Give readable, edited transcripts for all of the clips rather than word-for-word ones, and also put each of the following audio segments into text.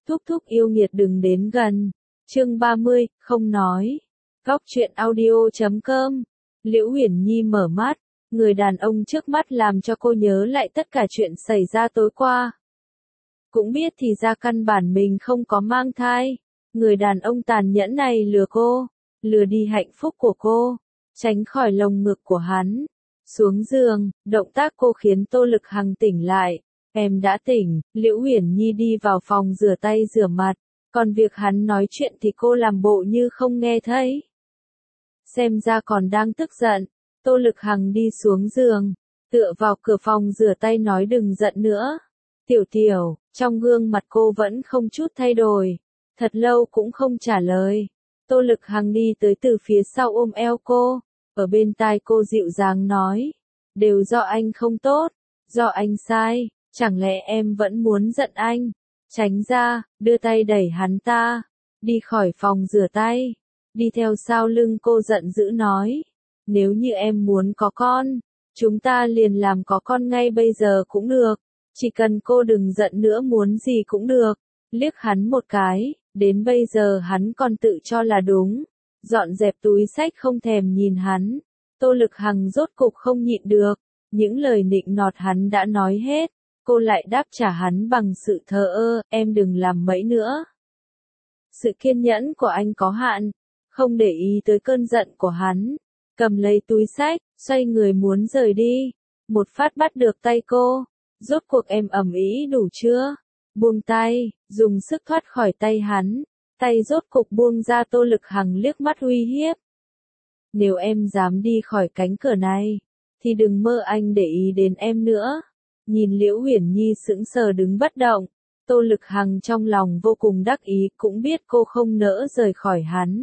Thúc thúc yêu nghiệt đừng đến gần. Chương 30, không nói. Góc truyện audio.com. Liễu Uyển Nhi mở mắt, người đàn ông trước mắt làm cho cô nhớ lại tất cả chuyện xảy ra tối qua. Cũng biết thì ra căn bản mình không có mang thai. Người đàn ông tàn nhẫn này lừa cô, lừa đi hạnh phúc của cô, tránh khỏi lồng ngực của hắn. Xuống giường, động tác cô khiến Tô Lực Hằng tỉnh lại. Em đã tỉnh. Liễu Uyển Nhi đi vào phòng rửa tay rửa mặt, còn việc hắn nói chuyện thì cô làm bộ như không nghe thấy. Xem ra còn đang tức giận. Tô Lực Hằng đi xuống giường, tựa vào cửa phòng rửa tay nói đừng giận nữa. Tiểu Tiểu, trong gương mặt cô vẫn không chút thay đổi, thật lâu cũng không trả lời. Tô Lực Hằng đi tới từ phía sau ôm eo cô, ở bên tai cô dịu dàng nói, đều do anh không tốt, do anh sai, chẳng lẽ em vẫn muốn giận anh? Tránh ra, đưa tay đẩy hắn ta, đi khỏi phòng rửa tay, đi theo sau lưng cô giận dữ nói, nếu như em muốn có con, chúng ta liền làm có con ngay bây giờ cũng được, chỉ cần cô đừng giận nữa muốn gì cũng được. Liếc hắn một cái, đến bây giờ hắn còn tự cho là đúng, dọn dẹp túi xách không thèm nhìn hắn. Tô Lực Hằng rốt cục không nhịn được, những lời nịnh nọt hắn đã nói hết, cô lại đáp trả hắn bằng sự thờ ơ, em đừng làm mẩy nữa. Sự kiên nhẫn của anh có hạn, không để ý tới cơn giận của hắn, cầm lấy túi xách, xoay người muốn rời đi, một phát bắt được tay cô, rốt cuộc em ầm ĩ đủ chưa? Buông tay, dùng sức thoát khỏi tay hắn, tay rốt cục buông ra. Tô Lực Hằng liếc mắt uy hiếp. Nếu em dám đi khỏi cánh cửa này, thì đừng mơ anh để ý đến em nữa. Nhìn Liễu Uyển Nhi sững sờ đứng bất động, Tô Lực Hằng trong lòng vô cùng đắc ý, cũng biết cô không nỡ rời khỏi hắn.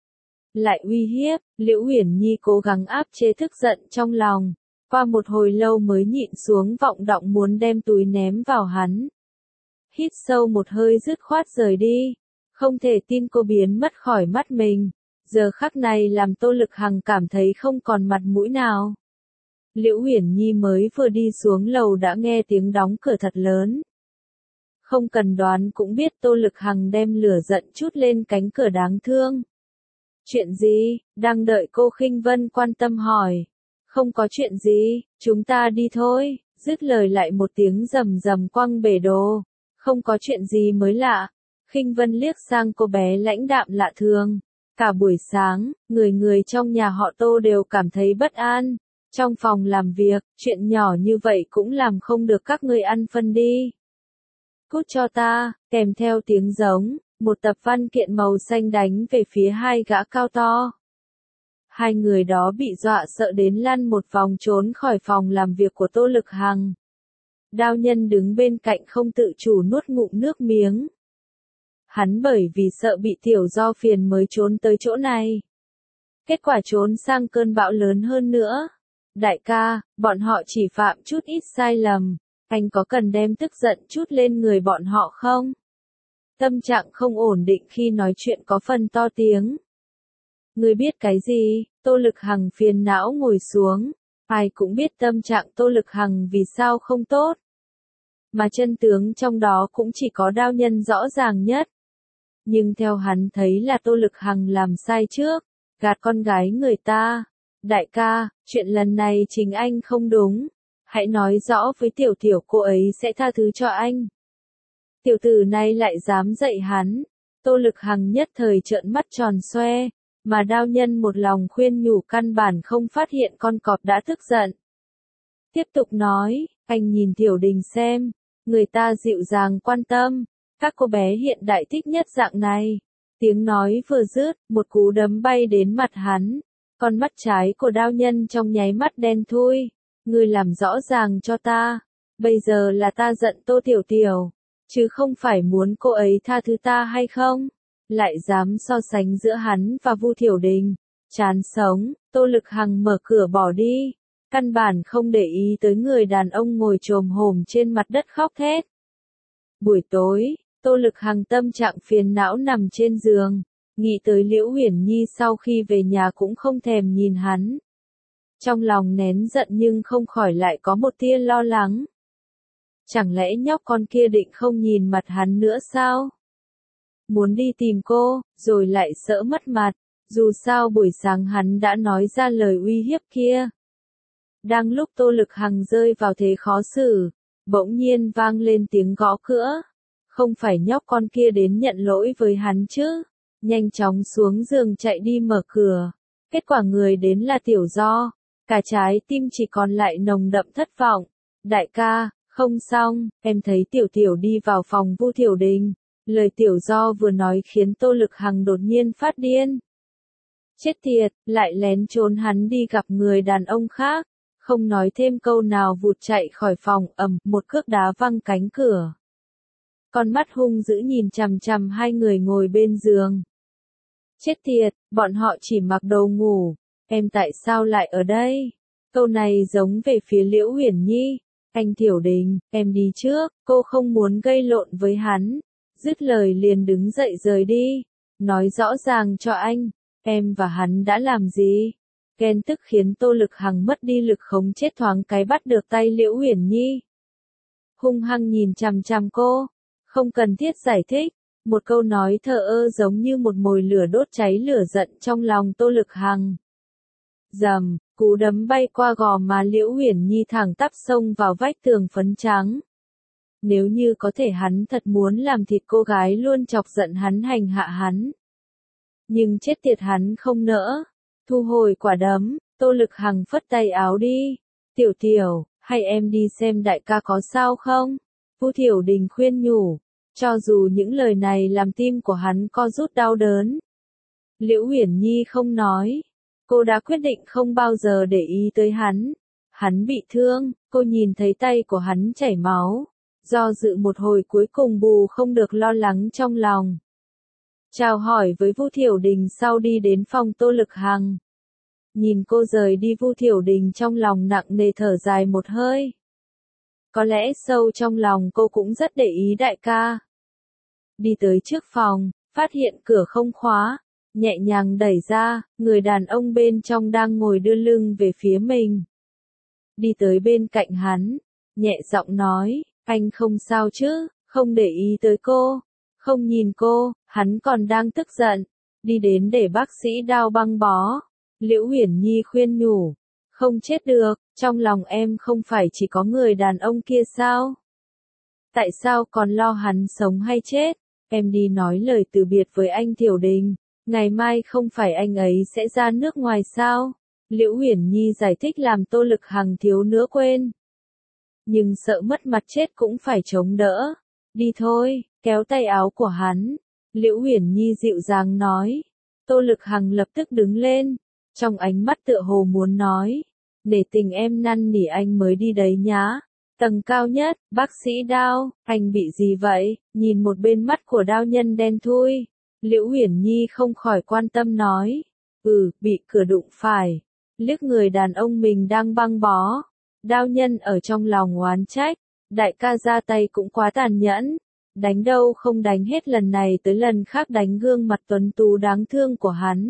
Lại uy hiếp, Liễu Uyển Nhi cố gắng áp chế tức giận trong lòng, qua một hồi lâu mới nhịn xuống vọng động muốn đem túi ném vào hắn. Hít sâu một hơi dứt khoát rời đi, không thể tin cô biến mất khỏi mắt mình, giờ khắc này làm Tô Lực Hằng cảm thấy không còn mặt mũi nào. Liễu Uyển Nhi mới vừa đi xuống lầu đã nghe tiếng đóng cửa thật lớn. Không cần đoán cũng biết Tô Lực Hằng đem lửa giận chút lên cánh cửa đáng thương. Chuyện gì? Đang đợi cô Khinh Vân quan tâm hỏi. Không có chuyện gì, chúng ta đi thôi. Dứt lời lại một tiếng rầm rầm quăng bể đồ. Không có chuyện gì mới lạ. Khinh Vân liếc sang cô bé lãnh đạm lạ thường. Cả buổi sáng, người người trong nhà họ Tô đều cảm thấy bất an. Trong phòng làm việc, chuyện nhỏ như vậy cũng làm không được các ngươi ăn phân đi. Cút cho ta, kèm theo tiếng giống, một tập văn kiện màu xanh đánh về phía hai gã cao to. Hai người đó bị dọa sợ đến lăn một vòng trốn khỏi phòng làm việc của Tô Lực Hằng. Đao Nhân đứng bên cạnh không tự chủ nuốt ngụm nước miếng. Hắn bởi vì sợ bị tiểu do phiền mới trốn tới chỗ này. Kết quả trốn sang cơn bão lớn hơn nữa. Đại ca, bọn họ chỉ phạm chút ít sai lầm, anh có cần đem tức giận chút lên người bọn họ không? Tâm trạng không ổn định khi nói chuyện có phần to tiếng. Ngươi biết cái gì? Tô Lực Hằng phiền não ngồi xuống. Ai cũng biết tâm trạng Tô Lực Hằng vì sao không tốt. Mà chân tướng trong đó cũng chỉ có Đao Nhân rõ ràng nhất. Nhưng theo hắn thấy là Tô Lực Hằng làm sai trước, gạt con gái người ta. Đại ca, chuyện lần này chính anh không đúng. Hãy nói rõ với Tiểu Tiểu, cô ấy sẽ tha thứ cho anh. Tiểu tử này lại dám dạy hắn. Tô Lực Hằng nhất thời trợn mắt tròn xoe, mà Đao Nhân một lòng khuyên nhủ căn bản không phát hiện con cọp đã tức giận. Tiếp tục nói, anh nhìn Tiểu Đình xem, người ta dịu dàng quan tâm, các cô bé hiện đại thích nhất dạng này. Tiếng nói vừa dứt, một cú đấm bay đến mặt hắn, con mắt trái của Đao Nhân trong nháy mắt đen thui. Ngươi làm rõ ràng cho ta, bây giờ là ta giận Tô Tiểu Tiểu, chứ không phải muốn cô ấy tha thứ ta hay không? Lại dám so sánh giữa hắn và Vu Thiểu Đình, chán sống. Tô Lực Hằng mở cửa bỏ đi, căn bản không để ý tới người đàn ông ngồi chồm hổm trên mặt đất khóc thét. Buổi tối, Tô Lực Hằng tâm trạng phiền não nằm trên giường, nghĩ tới Liễu Uyển Nhi sau khi về nhà cũng không thèm nhìn hắn. Trong lòng nén giận nhưng không khỏi lại có một tia lo lắng. Chẳng lẽ nhóc con kia định không nhìn mặt hắn nữa sao? muốn đi tìm cô, rồi lại sợ mất mặt, dù sao buổi sáng hắn đã nói ra lời uy hiếp kia. Đang lúc Tô Lực Hằng rơi vào thế khó xử, bỗng nhiên vang lên tiếng gõ cửa. Không phải nhóc con kia đến nhận lỗi với hắn chứ? Nhanh chóng xuống giường chạy đi mở cửa. Kết quả người đến là Tiểu Do. Cả trái tim chỉ còn lại nồng đậm thất vọng. Đại ca, không xong, em thấy Tiểu Tiểu đi vào phòng Vu Thiểu Đình. Lời Tiểu Do vừa nói khiến Tô Lực Hằng đột nhiên phát điên. Chết tiệt, lại lén trốn hắn đi gặp người đàn ông khác. Không nói thêm câu nào vụt chạy khỏi phòng, một cước đá văng cánh cửa. Con mắt hung dữ nhìn chằm chằm hai người ngồi bên giường. Chết tiệt, bọn họ chỉ mặc đồ ngủ, em tại sao lại ở đây? Câu này giống về phía Liễu Uyển Nhi. Anh Thiểu Đình, em đi trước, cô không muốn gây lộn với hắn. Dứt lời liền đứng dậy rời đi. Nói rõ ràng cho anh, em và hắn đã làm gì? Ghen tức khiến Tô Lực Hằng mất đi lực khống chế, thoáng cái bắt được tay Liễu Uyển Nhi. Hung hăng nhìn chằm chằm cô, không cần thiết giải thích, một câu nói thờ ơ giống như một mồi lửa đốt cháy lửa giận trong lòng Tô Lực Hằng. Rầm, cú đấm bay qua gò má Liễu Uyển Nhi thẳng tắp xông vào vách tường phấn trắng. Nếu như có thể hắn thật muốn làm thịt cô gái luôn chọc giận hắn, hành hạ hắn. Nhưng chết tiệt hắn không nỡ. Thu hồi quả đấm, Tô Lực Hằng phất tay áo đi. Tiểu Tiểu, hay em đi xem đại ca có sao không? Vu Thiểu Đình khuyên nhủ, cho dù những lời này làm tim của hắn co rút đau đớn. Liễu Uyển Nhi không nói. Cô đã quyết định không bao giờ để ý tới hắn. Hắn bị thương, cô nhìn thấy tay của hắn chảy máu. Do dự một hồi cuối cùng bù không được lo lắng trong lòng. Chào hỏi với Vu Thiểu Đình sau đi đến phòng Tô Lực Hằng. Nhìn cô rời đi, Vu Thiểu Đình trong lòng nặng nề thở dài một hơi. Có lẽ sâu trong lòng cô cũng rất để ý đại ca. Đi tới trước phòng, phát hiện cửa không khóa, nhẹ nhàng đẩy ra, người đàn ông bên trong đang ngồi đưa lưng về phía mình. Đi tới bên cạnh hắn, nhẹ giọng nói, anh không sao chứ, không để ý tới cô, không nhìn cô, hắn còn đang tức giận, đi đến để bác sĩ đao băng bó. Liễu Uyển Nhi khuyên nhủ, không chết được, trong lòng em không phải chỉ có người đàn ông kia sao? Tại sao còn lo hắn sống hay chết? Em đi nói lời từ biệt với anh Thiểu Đình, ngày mai không phải anh ấy sẽ ra nước ngoài sao? Liễu Uyển Nhi giải thích làm Tô Lực Hằng thiếu nữa quên. Nhưng sợ mất mặt chết cũng phải chống đỡ. Đi thôi, kéo tay áo của hắn. Liễu Uyển Nhi dịu dàng nói. Tô Lực Hằng lập tức đứng lên. Trong ánh mắt tựa hồ muốn nói. Để tình em năn nỉ anh mới đi đấy nhá. Tầng cao nhất, bác sĩ Đao, anh bị gì vậy? Nhìn một bên mắt của Đao Nhân đen thui. Liễu Uyển Nhi không khỏi quan tâm nói. Bị cửa đụng phải. Liếc người đàn ông mình đang băng bó. Đao Nhân ở trong lòng oán trách. Đại ca ra tay cũng quá tàn nhẫn. Đánh đâu không đánh hết lần này tới lần khác đánh gương mặt tuấn tú đáng thương của hắn.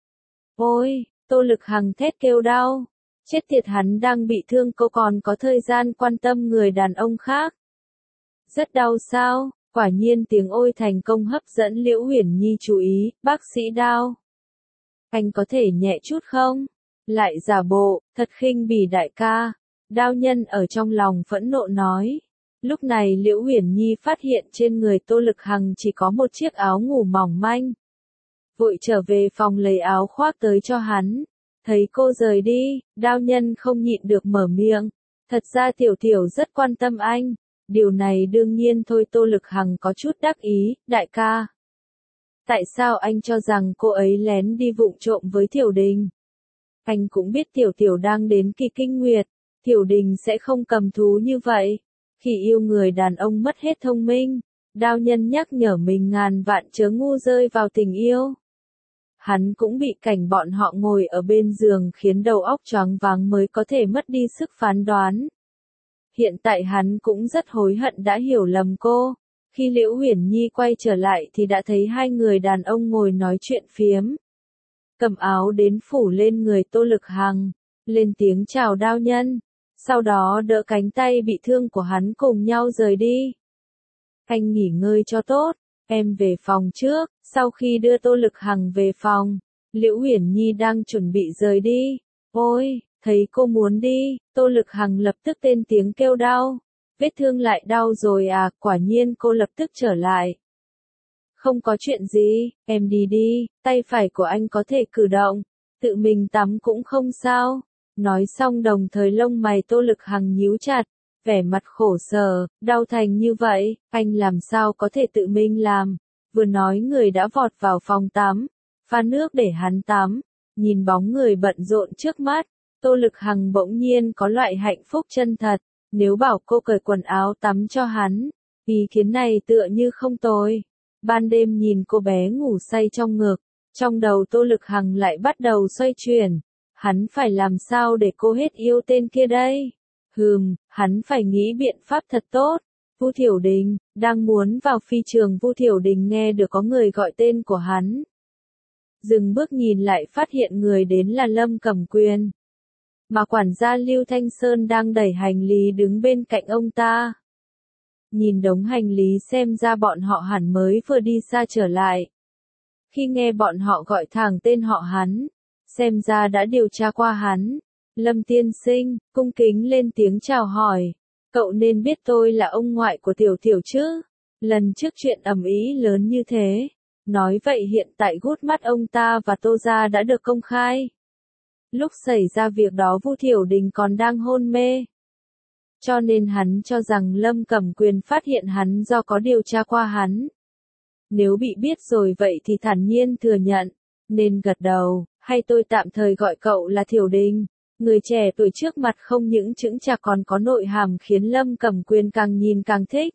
Ôi, Tô Lực Hằng thét kêu đau. Chết tiệt, hắn đang bị thương, cô còn có thời gian quan tâm người đàn ông khác. Rất đau sao? Quả nhiên tiếng ôi thành công hấp dẫn Liễu Uyển Nhi chú ý. Bác sĩ Đao, anh có thể nhẹ chút không? Lại giả bộ, thật khinh bỉ đại ca. Đao Nhân ở trong lòng phẫn nộ nói. Lúc này Liễu Uyển Nhi phát hiện trên người Tô Lực Hằng chỉ có một chiếc áo ngủ mỏng manh. Vội trở về phòng lấy áo khoác tới cho hắn. Thấy cô rời đi, Đao Nhân không nhịn được mở miệng. Thật ra Tiểu Tiểu rất quan tâm anh. Điều này đương nhiên thôi. Tô Lực Hằng có chút đắc ý. Đại ca, tại sao anh cho rằng cô ấy lén đi vụng trộm với Thiểu Đình? Anh cũng biết Tiểu Tiểu đang đến kỳ kinh nguyệt. Thiểu Đình sẽ không cầm thú như vậy. Khi yêu người đàn ông mất hết thông minh. Đao Nhân nhắc nhở mình ngàn vạn chớ ngu rơi vào tình yêu. Hắn cũng bị cảnh bọn họ ngồi ở bên giường khiến đầu óc choáng váng mới có thể mất đi sức phán đoán. Hiện tại hắn cũng rất hối hận đã hiểu lầm cô. Khi Liễu Uyển Nhi quay trở lại thì đã thấy hai người đàn ông ngồi nói chuyện phiếm. Cầm áo đến phủ lên người Tô Lực Hằng, lên tiếng chào Đao Nhân, sau đó đỡ cánh tay bị thương của hắn cùng nhau rời đi. Anh nghỉ ngơi cho tốt, em về phòng trước. Sau khi đưa Tô Lực Hằng về phòng, Liễu Uyển Nhi đang chuẩn bị rời đi. Ôi, thấy cô muốn đi, Tô Lực Hằng lập tức tên tiếng kêu đau. Vết thương lại đau rồi à, quả nhiên cô lập tức trở lại. Không có chuyện gì, em đi đi, tay phải của anh có thể cử động, tự mình tắm cũng không sao. Nói xong đồng thời lông mày Tô Lực Hằng nhíu chặt, vẻ mặt khổ sở, đau thành như vậy, anh làm sao có thể tự mình làm. Vừa nói người đã vọt vào phòng tắm, pha nước để hắn tắm, nhìn bóng người bận rộn trước mắt, Tô Lực Hằng bỗng nhiên có loại hạnh phúc chân thật, nếu bảo cô cởi quần áo tắm cho hắn, ý kiến này tựa như không tồi. Ban đêm nhìn cô bé ngủ say trong ngực, trong đầu Tô Lực Hằng lại bắt đầu xoay chuyển, hắn phải làm sao để cô hết yêu tên kia đây? Hắn phải nghĩ biện pháp thật tốt. Vu Thiểu Đình, đang muốn vào phi trường Vu Thiểu Đình nghe được có người gọi tên của hắn. Dừng bước nhìn lại phát hiện người đến là Lâm Cẩm Quyền. Mà quản gia Lưu Thanh Sơn đang đẩy hành lý đứng bên cạnh ông ta. Nhìn đống hành lý xem ra bọn họ hẳn mới vừa đi xa trở lại. Khi nghe bọn họ gọi thẳng tên họ hắn, xem ra đã điều tra qua hắn. Lâm tiên sinh, cung kính lên tiếng chào hỏi. Cậu nên biết tôi là ông ngoại của Tiểu Tiểu chứ. Lần trước chuyện ầm ĩ lớn như thế. Nói vậy hiện tại gút mắt ông ta và Tô gia đã được công khai. Lúc xảy ra việc đó Vu Thiểu Đình còn đang hôn mê. Cho nên hắn cho rằng Lâm Cẩm Quyền phát hiện hắn do có điều tra qua hắn. Nếu bị biết rồi vậy thì thản nhiên thừa nhận, nên gật đầu, hay tôi tạm thời gọi cậu là Thiểu Đình. Người trẻ tuổi trước mặt không những chững chạc còn có nội hàm khiến Lâm Cẩm Quyền càng nhìn càng thích.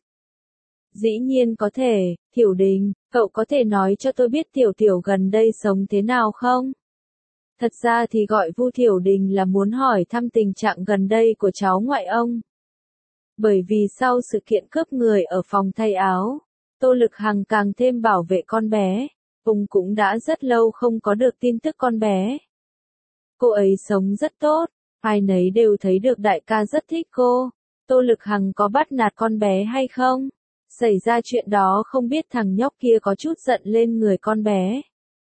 Dĩ nhiên có thể, Thiểu Đình, cậu có thể nói cho tôi biết Tiểu Tiểu gần đây sống thế nào không? Thật ra thì gọi Vu Thiểu Đình là muốn hỏi thăm tình trạng gần đây của cháu ngoại ông. Bởi vì sau sự kiện cướp người ở phòng thay áo, Tô Lực Hằng càng thêm bảo vệ con bé, ông cũng đã rất lâu không có được tin tức con bé. Cô ấy sống rất tốt, ai nấy đều thấy được đại ca rất thích cô. Tô Lực Hằng có bắt nạt con bé hay không? Xảy ra chuyện đó không biết thằng nhóc kia có chút giận lên người con bé.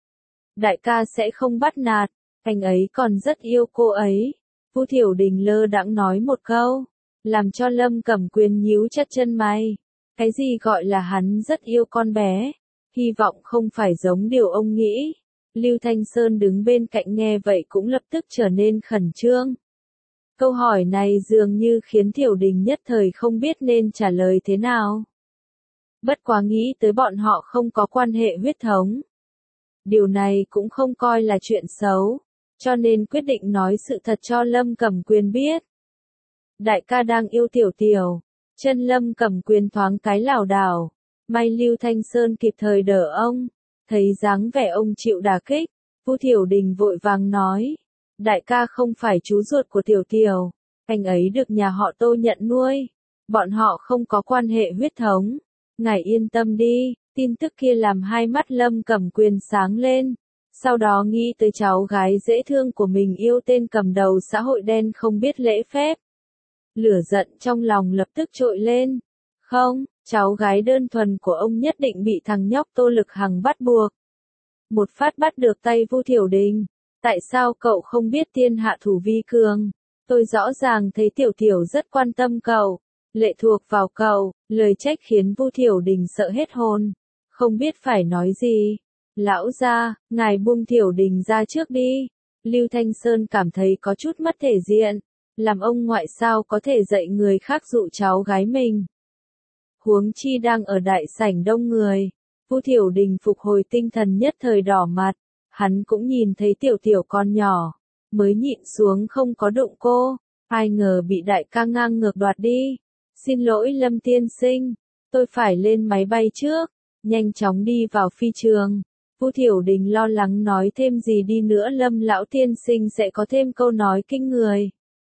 Đại ca sẽ không bắt nạt, anh ấy còn rất yêu cô ấy. Vu Thiểu Đình lơ đãng nói một câu, làm cho Lâm Cẩm Quyền nhíu chặt chân mày. Cái gì gọi là hắn rất yêu con bé? Hy vọng không phải giống điều ông nghĩ. Lưu Thanh Sơn đứng bên cạnh nghe vậy cũng lập tức trở nên khẩn trương. Câu hỏi này dường như khiến Thiểu Đình nhất thời không biết nên trả lời thế nào. Bất quá nghĩ tới bọn họ không có quan hệ huyết thống. Điều này cũng không coi là chuyện xấu, cho nên quyết định nói sự thật cho Lâm Cẩm Quyền biết. Đại ca đang yêu Tiểu Tiểu, chân Lâm Cẩm Quyền thoáng cái lảo đảo, may Lưu Thanh Sơn kịp thời đỡ ông, thấy dáng vẻ ông chịu đả kích, Vu Thiểu Đình vội vàng nói, đại ca không phải chú ruột của Tiểu Tiểu, anh ấy được nhà họ Tô nhận nuôi, bọn họ không có quan hệ huyết thống, ngài yên tâm đi. Tin tức kia làm hai mắt Lâm Cẩm Quyền sáng lên, sau đó nghĩ tới cháu gái dễ thương của mình yêu tên cầm đầu xã hội đen không biết lễ phép. Lửa giận trong lòng lập tức trội lên. Không, cháu gái đơn thuần của ông nhất định bị thằng nhóc Tô Lực Hằng bắt buộc. Một phát bắt được tay Vu Thiểu Đình. Tại sao cậu không biết thiên hạ thủ vi cường? Tôi rõ ràng thấy Tiểu Tiểu rất quan tâm cậu, lệ thuộc vào cậu, lời trách khiến Vu Thiểu Đình sợ hết hồn. Không biết phải nói gì. Lão gia, ngài buông Thiểu Đình ra trước đi. Lưu Thanh Sơn cảm thấy có chút mất thể diện. Làm ông ngoại sao có thể dạy người khác dụ cháu gái mình. Huống chi đang ở đại sảnh đông người. Vu Thiểu Đình phục hồi tinh thần nhất thời đỏ mặt. Hắn cũng nhìn thấy Tiểu Tiểu con nhỏ. Mới nhịn xuống không có đụng cô. Ai ngờ bị đại ca ngang ngược đoạt đi. Xin lỗi Lâm tiên sinh. Tôi phải lên máy bay trước. Nhanh chóng đi vào phi trường. Vu Thiểu Đình lo lắng nói thêm gì đi nữa Lâm lão tiên sinh sẽ có thêm câu nói kinh người.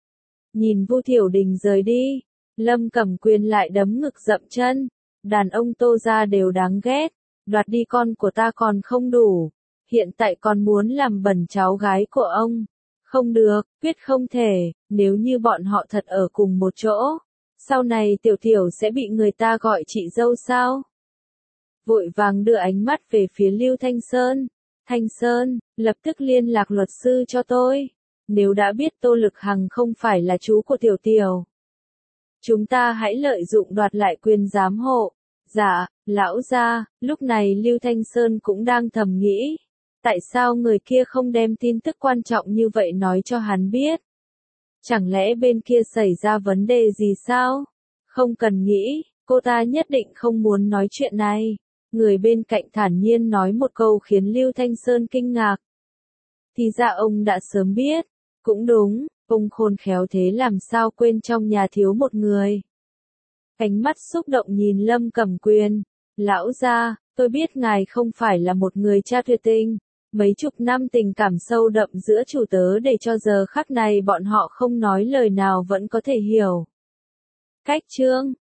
Nhìn Vu Thiểu Đình rời đi, Lâm Cẩm Quyền lại đấm ngực dậm chân. Đàn ông Tô gia đều đáng ghét, đoạt đi con của ta còn không đủ, hiện tại còn muốn làm bẩn cháu gái của ông. Không được, quyết không thể, nếu như bọn họ thật ở cùng một chỗ, sau này Tiểu Tiểu sẽ bị người ta gọi chị dâu sao? vội vàng đưa ánh mắt về phía Lưu Thanh Sơn. Thanh Sơn, lập tức liên lạc luật sư cho tôi. Nếu đã biết Tô Lực Hằng không phải là chú của Tiểu Tiểu, chúng ta hãy lợi dụng đoạt lại quyền giám hộ. Dạ, lão gia. Lúc này Lưu Thanh Sơn cũng đang thầm nghĩ. Tại sao người kia không đem tin tức quan trọng như vậy nói cho hắn biết? Chẳng lẽ bên kia xảy ra vấn đề gì sao? Không cần nghĩ, cô ta nhất định không muốn nói chuyện này. Người bên cạnh thản nhiên nói một câu khiến Lưu Thanh Sơn kinh ngạc. Thì ra ông đã sớm biết. Cũng đúng, ông khôn khéo thế làm sao quên trong nhà thiếu một người. Ánh mắt xúc động nhìn Lâm Cẩm Quyền. Lão gia, tôi biết ngài không phải là một người cha tuyệt tình. Mấy chục năm tình cảm sâu đậm giữa chủ tớ để cho giờ khắc này bọn họ không nói lời nào vẫn có thể hiểu. Cách chương